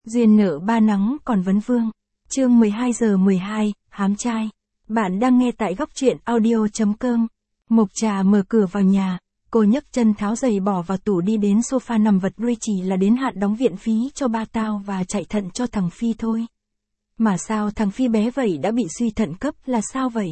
Duyên nợ ba nắng còn vấn vương. Chương 12 giờ 12, hám trai. Bạn đang nghe tại góc truyện audio.com. Mộc Trà mở cửa vào nhà, cô nhấc chân tháo giày bỏ vào tủ đi đến sofa nằm vật ruồi chỉ là đến hạn đóng viện phí cho ba tao và chạy thận cho thằng Phi thôi. Mà sao thằng Phi bé vậy đã bị suy thận cấp là sao vậy?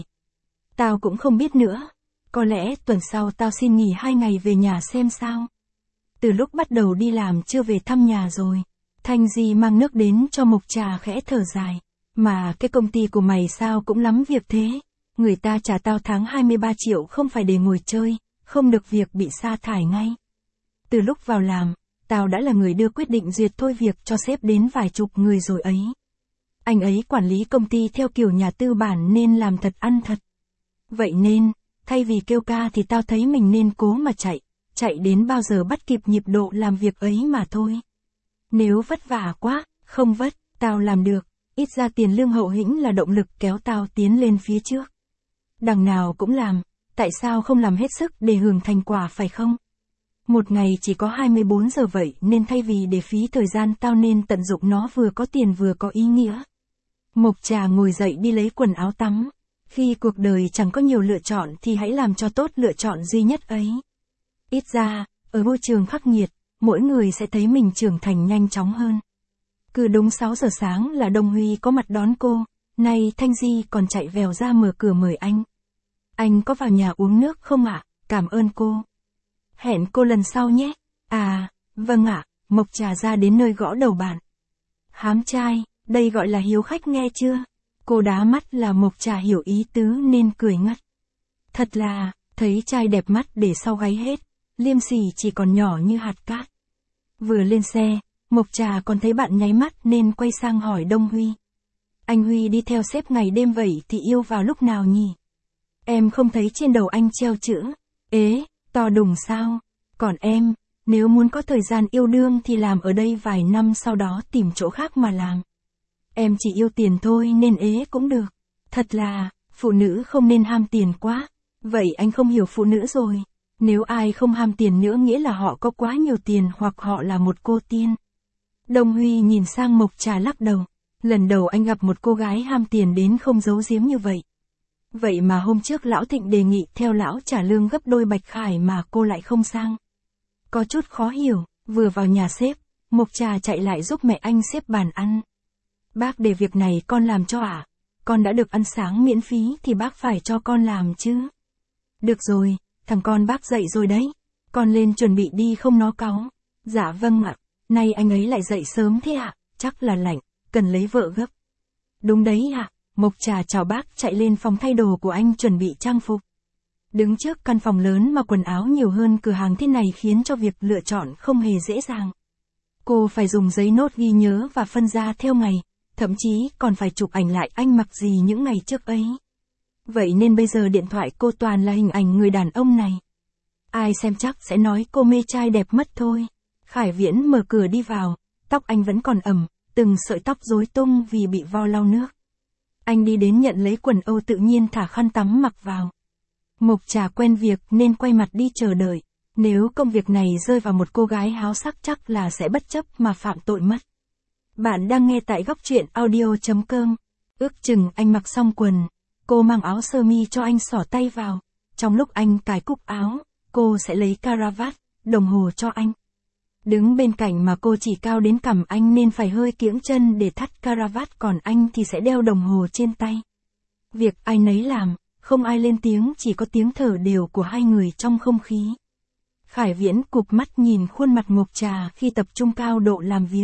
Tao cũng không biết nữa. Có lẽ tuần sau tao xin nghỉ 2 ngày về nhà xem sao. Từ lúc bắt đầu đi làm chưa về thăm nhà rồi. Thanh Di mang nước đến cho Mộc Trà khẽ thở dài. Mà cái công ty của mày sao cũng lắm việc thế. Người ta trả tao tháng 23 triệu không phải để ngồi chơi, không được việc bị sa thải ngay. Từ lúc vào làm, tao đã là người đưa quyết định duyệt thôi việc cho sếp đến vài chục người rồi ấy. Anh ấy quản lý công ty theo kiểu nhà tư bản nên làm thật ăn thật. Vậy nên, thay vì kêu ca thì tao thấy mình nên cố mà chạy đến bao giờ bắt kịp nhịp độ làm việc ấy mà thôi. Nếu vất vả quá, không vất, tao làm được, ít ra tiền lương hậu hĩnh là động lực kéo tao tiến lên phía trước. Đằng nào cũng làm, tại sao không làm hết sức để hưởng thành quả phải không? Một ngày chỉ có 24 giờ vậy nên thay vì để phí thời gian tao nên tận dụng nó vừa có tiền vừa có ý nghĩa. Mộc Trà ngồi dậy đi lấy quần áo tắm. Khi cuộc đời chẳng có nhiều lựa chọn thì hãy làm cho tốt lựa chọn duy nhất ấy. Ít ra, ở môi trường khắc nghiệt, mỗi người sẽ thấy mình trưởng thành nhanh chóng hơn. Cứ đúng 6 giờ sáng là Đông Huy có mặt đón cô, nay Thanh Di còn chạy vèo ra mở cửa mời anh. Anh có vào nhà uống nước không ạ? Cảm ơn cô. Hẹn cô lần sau nhé. À, vâng ạ, Mộc Trà ra đến nơi gõ đầu bạn. Hám trai, đây gọi là hiếu khách nghe chưa? Cô đá mắt là Mộc Trà hiểu ý tứ nên cười ngất. Thật là, thấy trai đẹp mắt để sau gáy hết, liêm sỉ chỉ còn nhỏ như hạt cát. Vừa lên xe, Mộc Trà còn thấy bạn nháy mắt nên quay sang hỏi Đông Huy. Anh Huy đi theo sếp ngày đêm vậy thì yêu vào lúc nào nhỉ? Em không thấy trên đầu anh treo chữ, ế, to đùng sao? Còn em, nếu muốn có thời gian yêu đương thì làm ở đây vài năm sau đó tìm chỗ khác mà làm. Em chỉ yêu tiền thôi nên ế cũng được. Thật là, phụ nữ không nên ham tiền quá. Vậy anh không hiểu phụ nữ rồi. Nếu ai không ham tiền nữa nghĩa là họ có quá nhiều tiền hoặc họ là một cô tiên. Đông Huy nhìn sang Mộc Trà lắc đầu. Lần đầu anh gặp một cô gái ham tiền đến không giấu giếm như vậy. Vậy mà hôm trước Lão Thịnh đề nghị theo lão trả lương gấp đôi Bạch Khải mà cô lại không sang. Có chút khó hiểu, vừa vào nhà sếp, Mộc Trà chạy lại giúp mẹ anh xếp bàn ăn. Bác để việc này con làm cho ạ. Con đã được ăn sáng miễn phí thì bác phải cho con làm chứ. Được rồi, thằng con bác dậy rồi đấy. Con lên chuẩn bị đi không nó cáu. Dạ vâng ạ, nay anh ấy lại dậy sớm thế ạ, chắc là lạnh, cần lấy vợ gấp. Đúng đấy ạ, Mộc Trà chào bác chạy lên phòng thay đồ của anh chuẩn bị trang phục. Đứng trước căn phòng lớn mà quần áo nhiều hơn cửa hàng thế này khiến cho việc lựa chọn không hề dễ dàng. Cô phải dùng giấy nốt ghi nhớ và phân ra theo ngày, thậm chí còn phải chụp ảnh lại anh mặc gì những ngày trước ấy. Vậy nên bây giờ điện thoại cô toàn là hình ảnh người đàn ông này. Ai xem chắc sẽ nói cô mê trai đẹp mất thôi. Khải Viễn mở cửa đi vào, tóc anh vẫn còn ẩm, từng sợi tóc rối tung vì bị vo lau nước. Anh đi đến nhận lấy quần âu tự nhiên thả khăn tắm mặc vào. Mộc Trà quen việc nên quay mặt đi chờ đợi. Nếu công việc này rơi vào một cô gái háo sắc chắc là sẽ bất chấp mà phạm tội mất. Bạn đang nghe tại góc truyện audio.com. Ước chừng anh mặc xong quần, cô mang áo sơ mi cho anh xỏ tay vào. Trong lúc anh cài cúc áo, cô sẽ lấy caravat, đồng hồ cho anh. Đứng bên cạnh mà cô chỉ cao đến cằm anh nên phải hơi kiễng chân để thắt caravat còn anh thì sẽ đeo đồng hồ trên tay. Việc ai nấy làm, không ai lên tiếng chỉ có tiếng thở đều của hai người trong không khí. Khải Viễn cụp mắt nhìn khuôn mặt Mộc Trà khi tập trung cao độ làm việc.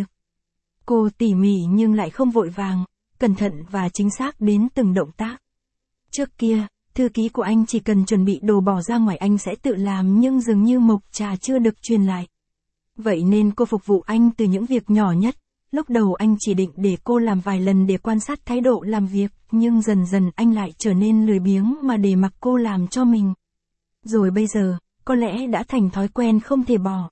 Cô tỉ mỉ nhưng lại không vội vàng, cẩn thận và chính xác đến từng động tác. Trước kia, thư ký của anh chỉ cần chuẩn bị đồ bỏ ra ngoài anh sẽ tự làm nhưng dường như Mộc Trà chưa được truyền lại. Vậy nên cô phục vụ anh từ những việc nhỏ nhất. Lúc đầu anh chỉ định để cô làm vài lần để quan sát thái độ làm việc, nhưng dần dần anh lại trở nên lười biếng mà để mặc cô làm cho mình. Rồi bây giờ, có lẽ đã thành thói quen không thể bỏ.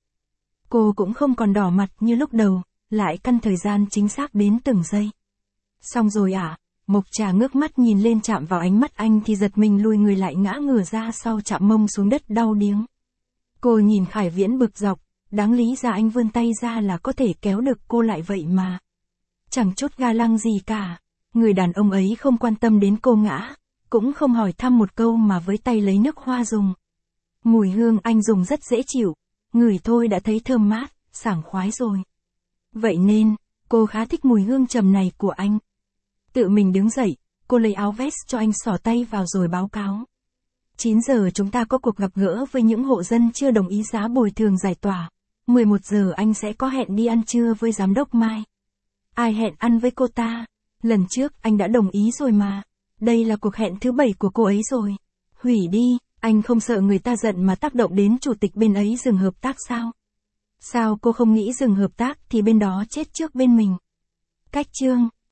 Cô cũng không còn đỏ mặt như lúc đầu, lại căn thời gian chính xác đến từng giây. Xong rồi à? Mộc Trà ngước mắt nhìn lên chạm vào ánh mắt anh thì giật mình lùi người lại ngã ngửa ra sau chạm mông xuống đất đau điếng. Cô nhìn Khải Viễn bực dọc, đáng lý ra anh vươn tay ra là có thể kéo được cô lại vậy mà. chẳng chút ga lăng gì cả. Người đàn ông ấy không quan tâm đến cô ngã, cũng không hỏi thăm một câu mà với tay lấy nước hoa dùng. Mùi hương anh dùng rất dễ chịu, ngửi thôi đã thấy thơm mát, sảng khoái rồi. Vậy nên, cô khá thích mùi hương trầm này của anh. Tự mình đứng dậy, cô lấy áo vest cho anh xỏ tay vào rồi báo cáo. 9 giờ chúng ta có cuộc gặp gỡ với những hộ dân chưa đồng ý giá bồi thường giải tỏa. 11 giờ anh sẽ có hẹn đi ăn trưa với giám đốc Mai. Ai hẹn ăn với cô ta? Lần trước anh đã đồng ý rồi mà. Đây là cuộc hẹn thứ 7 của cô ấy rồi. Hủy đi, anh không sợ người ta giận mà tác động đến chủ tịch bên ấy dừng hợp tác sao? Sao cô không nghĩ dừng hợp tác thì bên đó chết trước bên mình? Cách chương